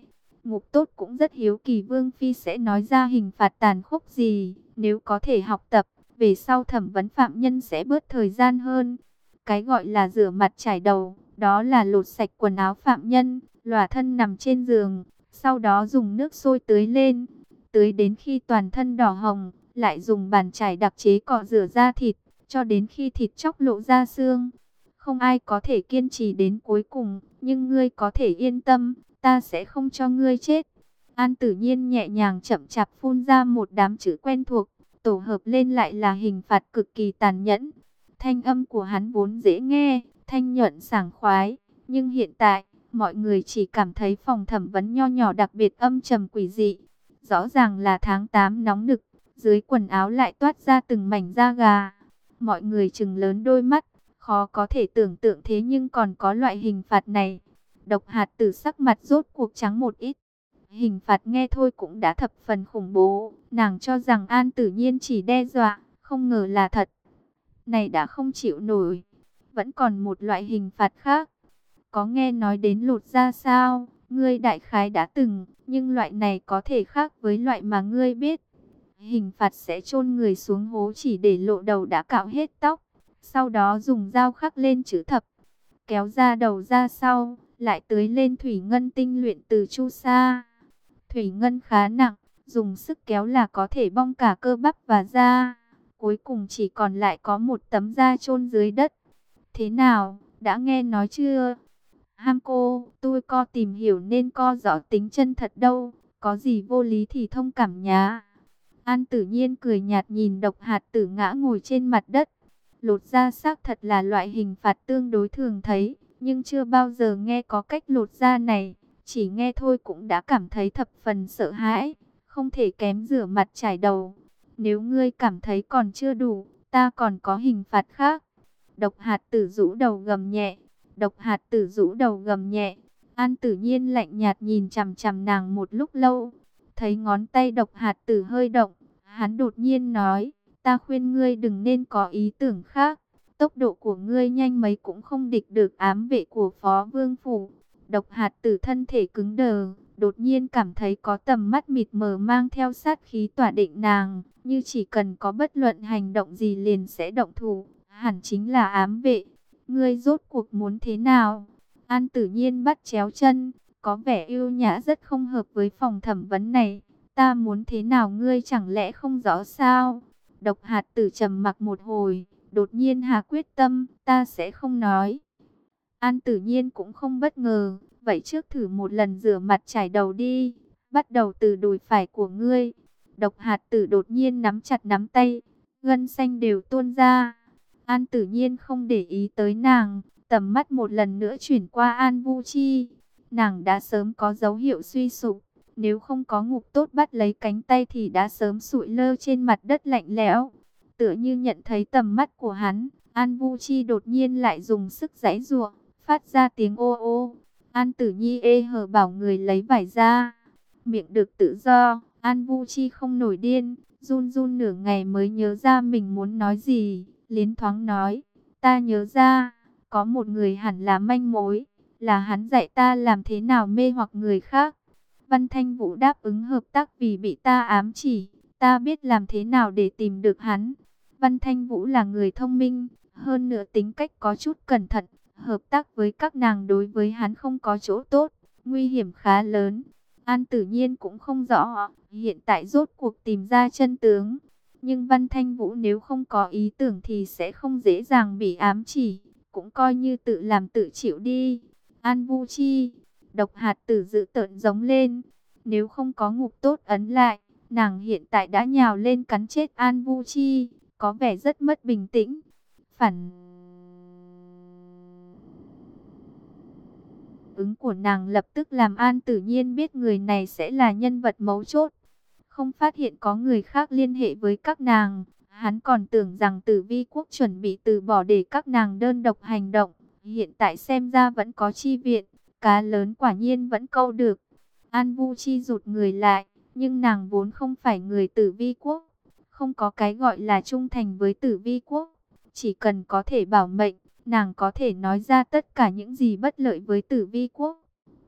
Ngục tốt cũng rất hiếu kỳ Vương Phi sẽ nói ra hình phạt tàn khốc gì. Nếu có thể học tập, về sau thẩm vấn phạm nhân sẽ bớt thời gian hơn. Cái gọi là rửa mặt chải đầu, đó là lột sạch quần áo phạm nhân, lòa thân nằm trên giường, sau đó dùng nước sôi tưới lên, tưới đến khi toàn thân đỏ hồng, lại dùng bàn chải đặc chế cọ rửa da thịt, cho đến khi thịt chóc lộ ra xương. Không ai có thể kiên trì đến cuối cùng, nhưng ngươi có thể yên tâm, ta sẽ không cho ngươi chết. An Tử Nhiên nhẹ nhàng chậm chạp phun ra một đám chữ quen thuộc, tổ hợp lên lại là hình phạt cực kỳ tàn nhẫn. Thanh âm của hắn vốn dễ nghe, thanh nhuận sảng khoái, nhưng hiện tại, mọi người chỉ cảm thấy phòng thẩm vấn nho nhỏ đặc biệt âm trầm quỷ dị. Rõ ràng là tháng 8 nóng nực, dưới quần áo lại toát ra từng mảnh da gà. Mọi người trừng lớn đôi mắt, khó có thể tưởng tượng thế nhưng còn có loại hình phạt này. Độc Hạt Tử sắc mặt rốt cuộc trắng một ít. Hình phạt nghe thôi cũng đã thập phần khủng bố. Nàng cho rằng An Tử Nhiên chỉ đe dọa, không ngờ là thật. Này đã không chịu nổi. Vẫn còn một loại hình phạt khác. Có nghe nói đến lột da sao? Ngươi đại khái đã từng, nhưng loại này có thể khác với loại mà ngươi biết. Hình phạt sẽ chôn người xuống hố chỉ để lộ đầu đã cạo hết tóc. Sau đó dùng dao khắc lên chữ thập. Kéo ra đầu ra sau, lại tưới lên thủy ngân tinh luyện từ chu sa. Thủy ngân khá nặng, dùng sức kéo là có thể bong cả cơ bắp và da. Cuối cùng chỉ còn lại có một tấm da chôn dưới đất. Thế nào, đã nghe nói chưa? Ham cô, tôi co tìm hiểu nên co rõ tính chân thật đâu. Có gì vô lý thì thông cảm nhá. An Tử Nhiên cười nhạt nhìn Độc Hạt Tử ngã ngồi trên mặt đất. Lột da xác thật là loại hình phạt tương đối thường thấy, nhưng chưa bao giờ nghe có cách lột da này. Chỉ nghe thôi cũng đã cảm thấy thập phần sợ hãi, không thể kém rửa mặt chải đầu. Nếu ngươi cảm thấy còn chưa đủ, ta còn có hình phạt khác. Độc Hạt Tử rũ đầu gầm nhẹ. Độc Hạt Tử rũ đầu gầm nhẹ. An Tử Nhiên lạnh nhạt nhìn chằm chằm nàng một lúc lâu. Thấy ngón tay Độc Hạt Tử hơi động, hắn đột nhiên nói, ta khuyên ngươi đừng nên có ý tưởng khác. Tốc độ của ngươi nhanh mấy cũng không địch được ám vệ của Phó Vương Phủ. Độc Hạt Tử thân thể cứng đờ, đột nhiên cảm thấy có tầm mắt mịt mờ mang theo sát khí tỏa định nàng, như chỉ cần có bất luận hành động gì liền sẽ động thủ, hẳn chính là ám vệ. Ngươi rốt cuộc muốn thế nào? An Tử Nhiên bắt chéo chân, có vẻ yêu nhã rất không hợp với phòng thẩm vấn này. Ta muốn thế nào ngươi chẳng lẽ không rõ sao? Độc Hạt Tử trầm mặc một hồi, đột nhiên hạ quyết tâm, ta sẽ không nói. An Tử Nhiên cũng không bất ngờ, vậy trước thử một lần rửa mặt chải đầu đi, bắt đầu từ đùi phải của ngươi. Độc Hạt Tử đột nhiên nắm chặt nắm tay, gân xanh đều tuôn ra. An Tử Nhiên không để ý tới nàng, tầm mắt một lần nữa chuyển qua An Vu Chi. Nàng đã sớm có dấu hiệu suy sụp, nếu không có Ngục Tốt bắt lấy cánh tay thì đã sớm sụi lơ trên mặt đất lạnh lẽo. Tựa như nhận thấy tầm mắt của hắn, An Vu Chi đột nhiên lại dùng sức giãy giụa, phát ra tiếng ô ô. An Tử Nhi hờ bảo người lấy vải ra. Miệng được tự do, An Vu Chi không nổi điên, run run nửa ngày mới nhớ ra mình muốn nói gì, liến thoáng nói, ta nhớ ra, có một người hẳn là manh mối, là hắn dạy ta làm thế nào mê hoặc người khác. Văn Thanh Vũ đáp ứng hợp tác vì bị ta ám chỉ, ta biết làm thế nào để tìm được hắn. Văn Thanh Vũ là người thông minh, hơn nữa tính cách có chút cẩn thận, hợp tác với các nàng đối với hắn không có chỗ tốt, nguy hiểm khá lớn. An Tử Nhiên cũng không rõ, hiện tại rốt cuộc tìm ra chân tướng. Nhưng Văn Thanh Vũ nếu không có ý tưởng thì sẽ không dễ dàng bị ám chỉ, cũng coi như tự làm tự chịu đi. An Vu Chi, Độc Hạt Tử dữ tợn giống lên, nếu không có Ngục Tốt ấn lại, nàng hiện tại đã nhào lên cắn chết An Vu Chi, có vẻ rất mất bình tĩnh. Phản ứng của nàng lập tức làm An Tử Nhiên biết người này sẽ là nhân vật mấu chốt. Không phát hiện có người khác liên hệ với các nàng, hắn còn tưởng rằng Tử Vi Quốc chuẩn bị từ bỏ để các nàng đơn độc hành động. Hiện tại xem ra vẫn có chi viện, cá lớn quả nhiên vẫn câu được. An Vu Chi rụt người lại, nhưng nàng vốn không phải người Tử Vi Quốc, không có cái gọi là trung thành với Tử Vi Quốc. Chỉ cần có thể bảo mệnh, nàng có thể nói ra tất cả những gì bất lợi với Tử Vi Quốc.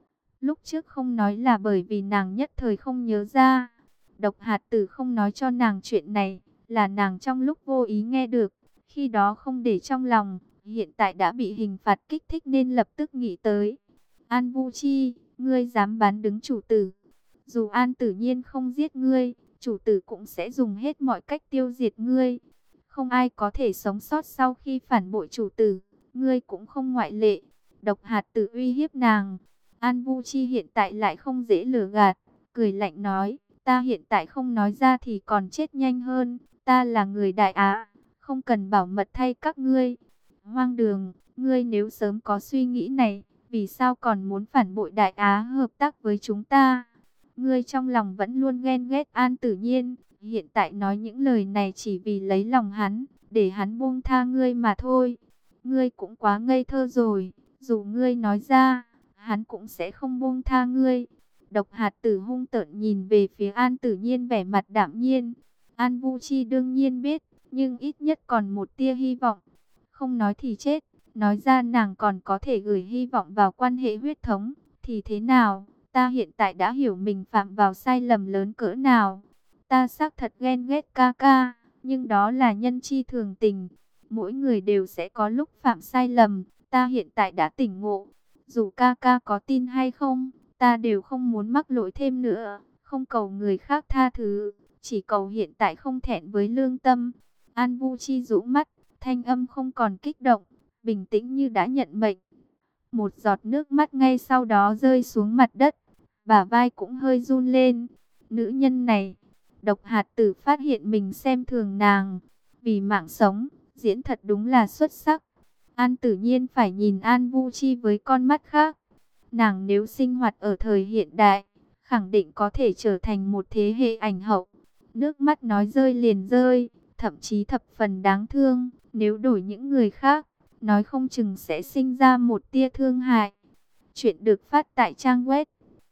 Lúc trước không nói là bởi vì nàng nhất thời không nhớ ra. Độc Hạt Tử không nói cho nàng chuyện này, là nàng trong lúc vô ý nghe được, khi đó không để trong lòng, hiện tại đã bị hình phạt kích thích nên lập tức nghĩ tới. An Vu Chi, ngươi dám bán đứng chủ tử, dù An Tử Nhiên không giết ngươi, chủ tử cũng sẽ dùng hết mọi cách tiêu diệt ngươi. Không ai có thể sống sót sau khi phản bội chủ tử, ngươi cũng không ngoại lệ. Độc Hạt Tử uy hiếp nàng. An Vu Chi hiện tại lại không dễ lừa gạt, cười lạnh nói, ta hiện tại không nói ra thì còn chết nhanh hơn, ta là người Đại Á, không cần bảo mật thay các ngươi. Hoang đường, ngươi nếu sớm có suy nghĩ này, vì sao còn muốn phản bội Đại Á hợp tác với chúng ta? Ngươi trong lòng vẫn luôn ghen ghét An Tử Nhiên, hiện tại nói những lời này chỉ vì lấy lòng hắn, để hắn buông tha ngươi mà thôi. Ngươi cũng quá ngây thơ rồi, dù ngươi nói ra, hắn cũng sẽ không buông tha ngươi. Độc Hạt Tử hung tợn nhìn về phía An Tử Nhiên vẻ mặt đạm nhiên. An Vu Chi đương nhiên biết, nhưng ít nhất còn một tia hy vọng. Không nói thì chết, nói ra nàng còn có thể gửi hy vọng vào quan hệ huyết thống, thì thế nào? Ta hiện tại đã hiểu mình phạm vào sai lầm lớn cỡ nào. Ta xác thật ghen ghét ca ca, nhưng đó là nhân chi thường tình. Mỗi người đều sẽ có lúc phạm sai lầm, ta hiện tại đã tỉnh ngộ. Dù ca ca có tin hay không, ta đều không muốn mắc lỗi thêm nữa, không cầu người khác tha thứ, chỉ cầu hiện tại không thẹn với lương tâm. An Vu Chi rũ mắt, thanh âm không còn kích động, bình tĩnh như đã nhận mệnh. Một giọt nước mắt ngay sau đó rơi xuống mặt đất, bả vai cũng hơi run lên. Nữ nhân này, Độc Hạt Tử phát hiện mình xem thường nàng, vì mạng sống, diễn thật đúng là xuất sắc. An Tử Nhiên phải nhìn An Vu Chi với con mắt khác. Nàng nếu sinh hoạt ở thời hiện đại, khẳng định có thể trở thành một thế hệ ảnh hậu. Nước mắt nói rơi liền rơi, thậm chí thập phần đáng thương. Nếu đổi những người khác, nói không chừng sẽ sinh ra một tia thương hại. Chuyện được phát tại trang web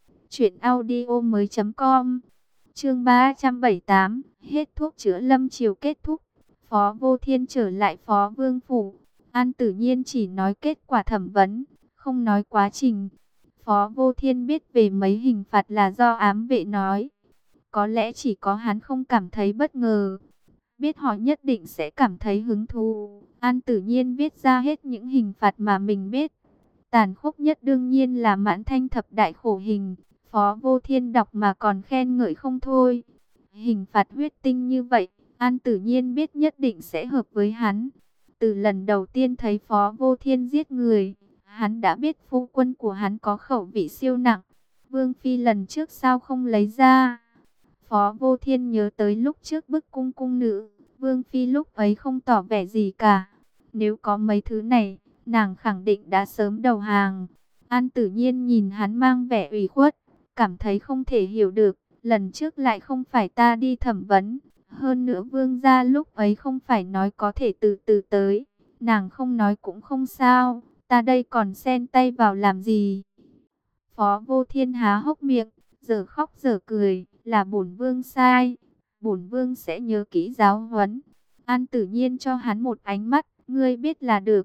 truyệnaudiomoi.com. Chương 378, hết thuốc chữa Lâm Triều kết thúc. Phó Vô Thiên trở lại Phó Vương phủ. An Tử Nhiên chỉ nói kết quả thẩm vấn, không nói quá trình. Phó Vô Thiên biết về mấy hình phạt là do ám vệ nói. Có lẽ chỉ có hắn không cảm thấy bất ngờ. Biết họ nhất định sẽ cảm thấy hứng thú. An Tử Nhiên viết ra hết những hình phạt mà mình biết. Tàn khốc nhất đương nhiên là Mãn Thanh thập đại khổ hình. Phó Vô Thiên đọc mà còn khen ngợi không thôi. Hình phạt huyết tinh như vậy, An Tử Nhiên biết nhất định sẽ hợp với hắn. Từ lần đầu tiên thấy Phó Vô Thiên giết người, hắn đã biết phu quân của hắn có khẩu vị siêu nặng. Vương Phi lần trước sao không lấy ra? Phó Vô Thiên nhớ tới lúc trước bức cung cung nữ, Vương Phi lúc ấy không tỏ vẻ gì cả. Nếu có mấy thứ này, nàng khẳng định đã sớm đầu hàng. An Tử Nhiên nhìn hắn mang vẻ ủy khuất, cảm thấy không thể hiểu được. Lần trước lại không phải ta đi thẩm vấn. Hơn nữa vương gia lúc ấy không phải nói có thể từ từ tới. Nàng không nói cũng không sao. Ta đây còn xen tay vào làm gì? Phó Vô Thiên há hốc miệng, giờ khóc giờ cười, là bổn vương sai. Bổn vương sẽ nhớ kỹ giáo huấn. An Tử Nhiên cho hắn một ánh mắt, ngươi biết là được.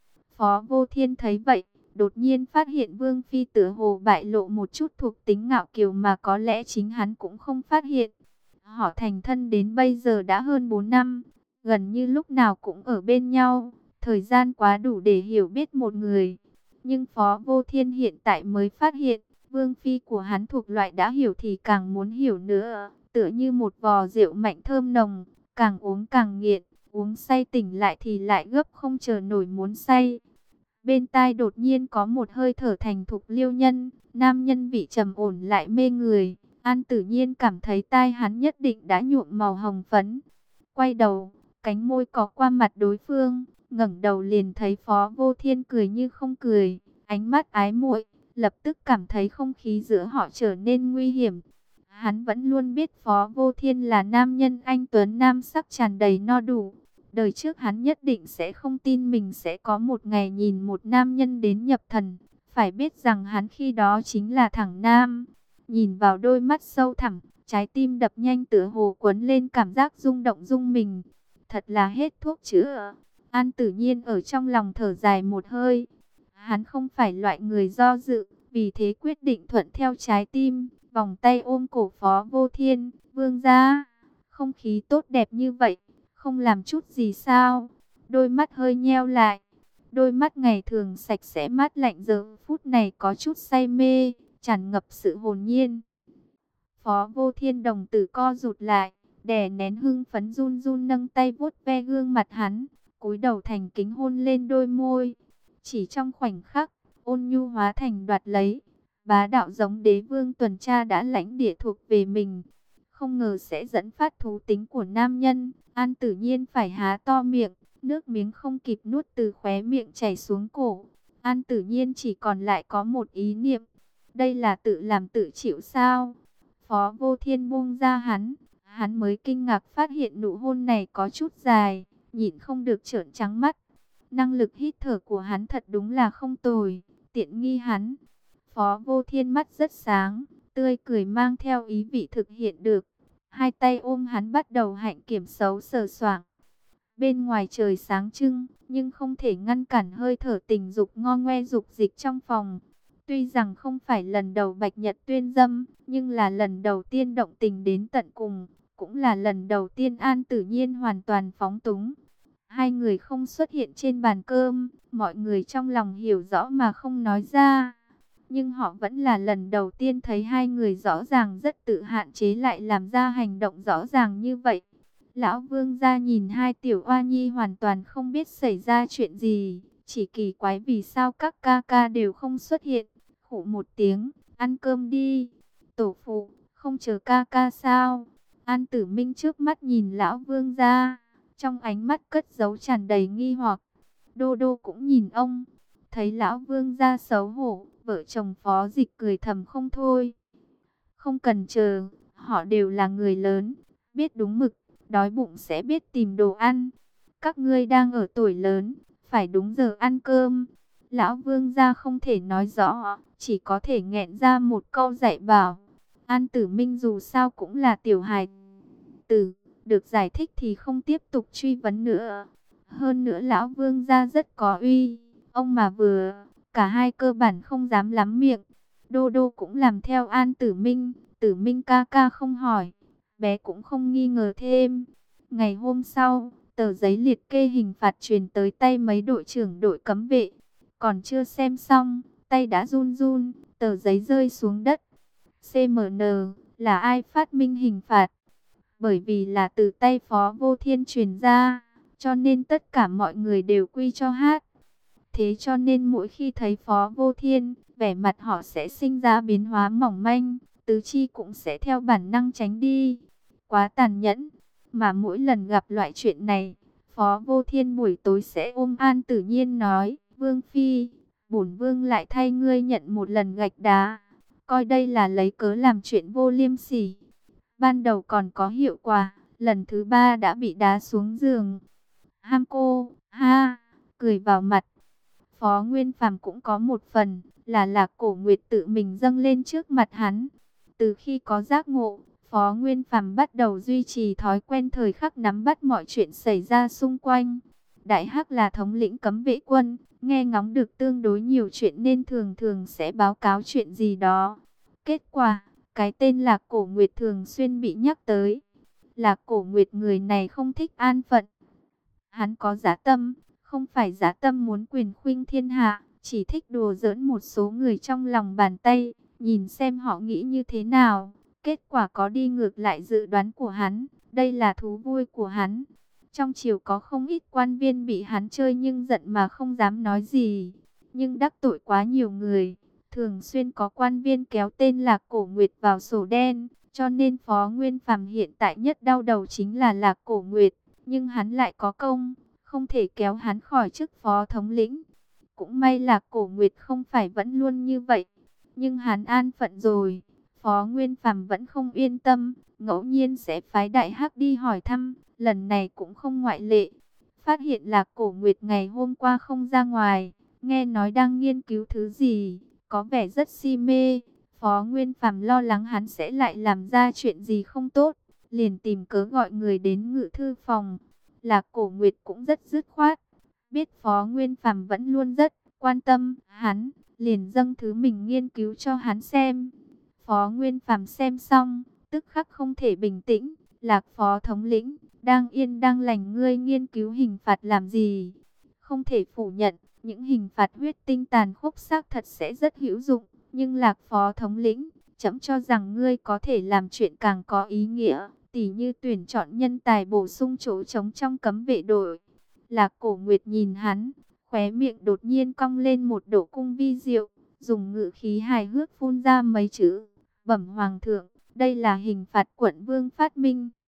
Phó Vô Thiên thấy vậy, đột nhiên phát hiện Vương Phi tựa hồ bại lộ một chút thuộc tính ngạo kiều mà có lẽ chính hắn cũng không phát hiện. Họ thành thân đến bây giờ đã hơn 4 năm, gần như lúc nào cũng ở bên nhau, thời gian quá đủ để hiểu biết một người. Nhưng Phó Vô Thiên hiện tại mới phát hiện, Vương Phi của hắn thuộc loại đã hiểu thì càng muốn hiểu nữa, tựa như một vò rượu mạnh thơm nồng, càng uống càng nghiện, uống say tỉnh lại thì lại gấp không chờ nổi muốn say. Bên tai đột nhiên có một hơi thở thành thục liêu nhân, nam nhân vị trầm ổn lại mê người. An Tử Nhiên cảm thấy tai hắn nhất định đã nhuộm màu hồng phấn. Quay đầu, cánh môi có qua mặt đối phương, ngẩng đầu liền thấy Phó Vô Thiên cười như không cười, ánh mắt ái muội, lập tức cảm thấy không khí giữa họ trở nên nguy hiểm. Hắn vẫn luôn biết Phó Vô Thiên là nam nhân anh tuấn nam sắc tràn đầy no đủ. Đời trước hắn nhất định sẽ không tin mình sẽ có một ngày nhìn một nam nhân đến nhập thần. Phải biết rằng hắn khi đó chính là thẳng nam. Nhìn vào đôi mắt sâu thẳm, trái tim đập nhanh tựa hồ cuốn lên cảm giác rung động rung mình. Thật là hết thuốc chữa. An Tử Nhiên ở trong lòng thở dài một hơi. Hắn không phải loại người do dự, vì thế quyết định thuận theo trái tim, vòng tay ôm cổ Phó Vô Thiên. Vương gia, không khí tốt đẹp như vậy, không làm chút gì sao? Đôi mắt hơi nheo lại, đôi mắt ngày thường sạch sẽ mát lạnh giờ phút này có chút say mê, tràn ngập sự hồn nhiên. Phó Vô Thiên đồng tử co rụt lại, đè nén hưng phấn run run nâng tay vuốt ve gương mặt hắn, cúi đầu thành kính hôn lên đôi môi. Chỉ trong khoảnh khắc, ôn nhu hóa thành đoạt lấy, bá đạo giống đế vương tuần tra đã lãnh địa thuộc về mình. Không ngờ sẽ dẫn phát thú tính của nam nhân, An Tử Nhiên phải há to miệng, nước miếng không kịp nuốt từ khóe miệng chảy xuống cổ. An Tử Nhiên chỉ còn lại có một ý niệm, đây là tự làm tự chịu sao? Phó Vô Thiên buông ra hắn mới kinh ngạc phát hiện nụ hôn này có chút dài, nhịn không được trợn trắng mắt. Năng lực hít thở của hắn thật đúng là không tồi, tiện nghi hắn. Phó Vô Thiên mắt rất sáng, tươi cười mang theo ý vị thực hiện được. Hai tay ôm hắn bắt đầu hạnh kiểm xấu sờ soạng. Bên ngoài trời sáng trưng, nhưng không thể ngăn cản hơi thở tình dục ngo ngoe dục dịch trong phòng. Tuy rằng không phải lần đầu Bạch Nhật tuyên dâm, nhưng là lần đầu tiên động tình đến tận cùng, cũng là lần đầu tiên An Tử Nhiên hoàn toàn phóng túng. Hai người không xuất hiện trên bàn cơm, mọi người trong lòng hiểu rõ mà không nói ra. Nhưng họ vẫn là lần đầu tiên thấy hai người rõ ràng rất tự hạn chế lại làm ra hành động rõ ràng như vậy. Lão Vương gia nhìn hai tiểu oa nhi hoàn toàn không biết xảy ra chuyện gì, chỉ kỳ quái vì sao các ca ca đều không xuất hiện. Khụ một tiếng, ăn cơm đi. Tổ phụ, không chờ ca ca sao? An Tử Minh trước mắt nhìn lão Vương gia, trong ánh mắt cất giấu tràn đầy nghi hoặc. Đô đô cũng nhìn ông, thấy lão Vương gia xấu hổ, vợ chồng Phó Dịch cười thầm không thôi. Không cần chờ, họ đều là người lớn, biết đúng mực, đói bụng sẽ biết tìm đồ ăn. Các ngươi đang ở tuổi lớn, phải đúng giờ ăn cơm. Lão Vương gia không thể nói rõ, chỉ có thể nghẹn ra một câu dạy bảo. An Tử Minh dù sao cũng là tiểu hài tử, được giải thích thì không tiếp tục truy vấn nữa. Hơn nữa lão Vương gia rất có uy, ông mà vừa, cả hai cơ bản không dám lắm miệng. Đô đô cũng làm theo An Tử Minh, Tử Minh ca ca không hỏi, bé cũng không nghi ngờ thêm. Ngày hôm sau, tờ giấy liệt kê hình phạt truyền tới tay mấy đội trưởng đội cấm vệ. Còn chưa xem xong, tay đã run run, tờ giấy rơi xuống đất. CMN, là ai phát minh hình phạt? Bởi vì là từ tay Phó Vô Thiên truyền ra, cho nên tất cả mọi người đều quy cho hát. Thế cho nên mỗi khi thấy Phó Vô Thiên, vẻ mặt họ sẽ sinh ra biến hóa mỏng manh, tứ chi cũng sẽ theo bản năng tránh đi. Quá tàn nhẫn, mà mỗi lần gặp loại chuyện này, Phó Vô Thiên buổi tối sẽ ôm An Tử Nhiên nói, Vương Phi, bổn Vương lại thay ngươi nhận một lần gạch đá, coi đây là lấy cớ làm chuyện vô liêm sỉ. Ban đầu còn có hiệu quả, lần thứ ba đã bị đá xuống giường. Ham cô, ha, cười vào mặt. Phó Nguyên Phàm cũng có một phần, là Lạc Cổ Nguyệt tự mình dâng lên trước mặt hắn. Từ khi có giác ngộ, Phó Nguyên Phàm bắt đầu duy trì thói quen thời khắc nắm bắt mọi chuyện xảy ra xung quanh. Đại Hắc là thống lĩnh cấm vệ quân, nghe ngóng được tương đối nhiều chuyện nên thường thường sẽ báo cáo chuyện gì đó. Kết quả, cái tên Lạc Cổ Nguyệt thường xuyên bị nhắc tới. Lạc Cổ Nguyệt người này không thích an phận. Hắn có dã tâm, không phải dã tâm muốn quyền khuynh thiên hạ, chỉ thích đùa giỡn một số người trong lòng bàn tay, nhìn xem họ nghĩ như thế nào. Kết quả có đi ngược lại dự đoán của hắn, đây là thú vui của hắn. Trong triều có không ít quan viên bị hắn chơi nhưng giận mà không dám nói gì. Nhưng đắc tội quá nhiều người, thường xuyên có quan viên kéo tên Lạc Cổ Nguyệt vào sổ đen, cho nên Phó Nguyên Phàm hiện tại nhất đau đầu chính là Lạc Cổ Nguyệt, nhưng hắn lại có công, không thể kéo hắn khỏi chức phó thống lĩnh. Cũng may Lạc Cổ Nguyệt không phải vẫn luôn như vậy, nhưng hắn an phận rồi. Phó Nguyên Phàm vẫn không yên tâm, ngẫu nhiên sẽ phái Đại Hắc đi hỏi thăm, lần này cũng không ngoại lệ. Phát hiện Lạc Cổ Nguyệt ngày hôm qua không ra ngoài, nghe nói đang nghiên cứu thứ gì, có vẻ rất si mê. Phó Nguyên Phàm lo lắng hắn sẽ lại làm ra chuyện gì không tốt, liền tìm cớ gọi người đến ngự thư phòng. Lạc Cổ Nguyệt cũng rất dứt khoát, biết Phó Nguyên Phàm vẫn luôn rất quan tâm hắn, liền dâng thứ mình nghiên cứu cho hắn xem. Phó Nguyên Phàm xem xong, tức khắc không thể bình tĩnh. Lạc Phó thống lĩnh, đang yên đang lành ngươi nghiên cứu hình phạt làm gì? Không thể phủ nhận, những hình phạt huyết tinh tàn khốc xác thật sẽ rất hữu dụng. Nhưng Lạc Phó thống lĩnh, trẫm cho rằng ngươi có thể làm chuyện càng có ý nghĩa, tỉ như tuyển chọn nhân tài bổ sung chỗ trống trong cấm vệ đội. Lạc Cổ Nguyệt nhìn hắn, khóe miệng đột nhiên cong lên một độ cung vi diệu, dùng ngữ khí hài hước phun ra mấy chữ: Bẩm Hoàng thượng, đây là hình phạt quận vương phát minh.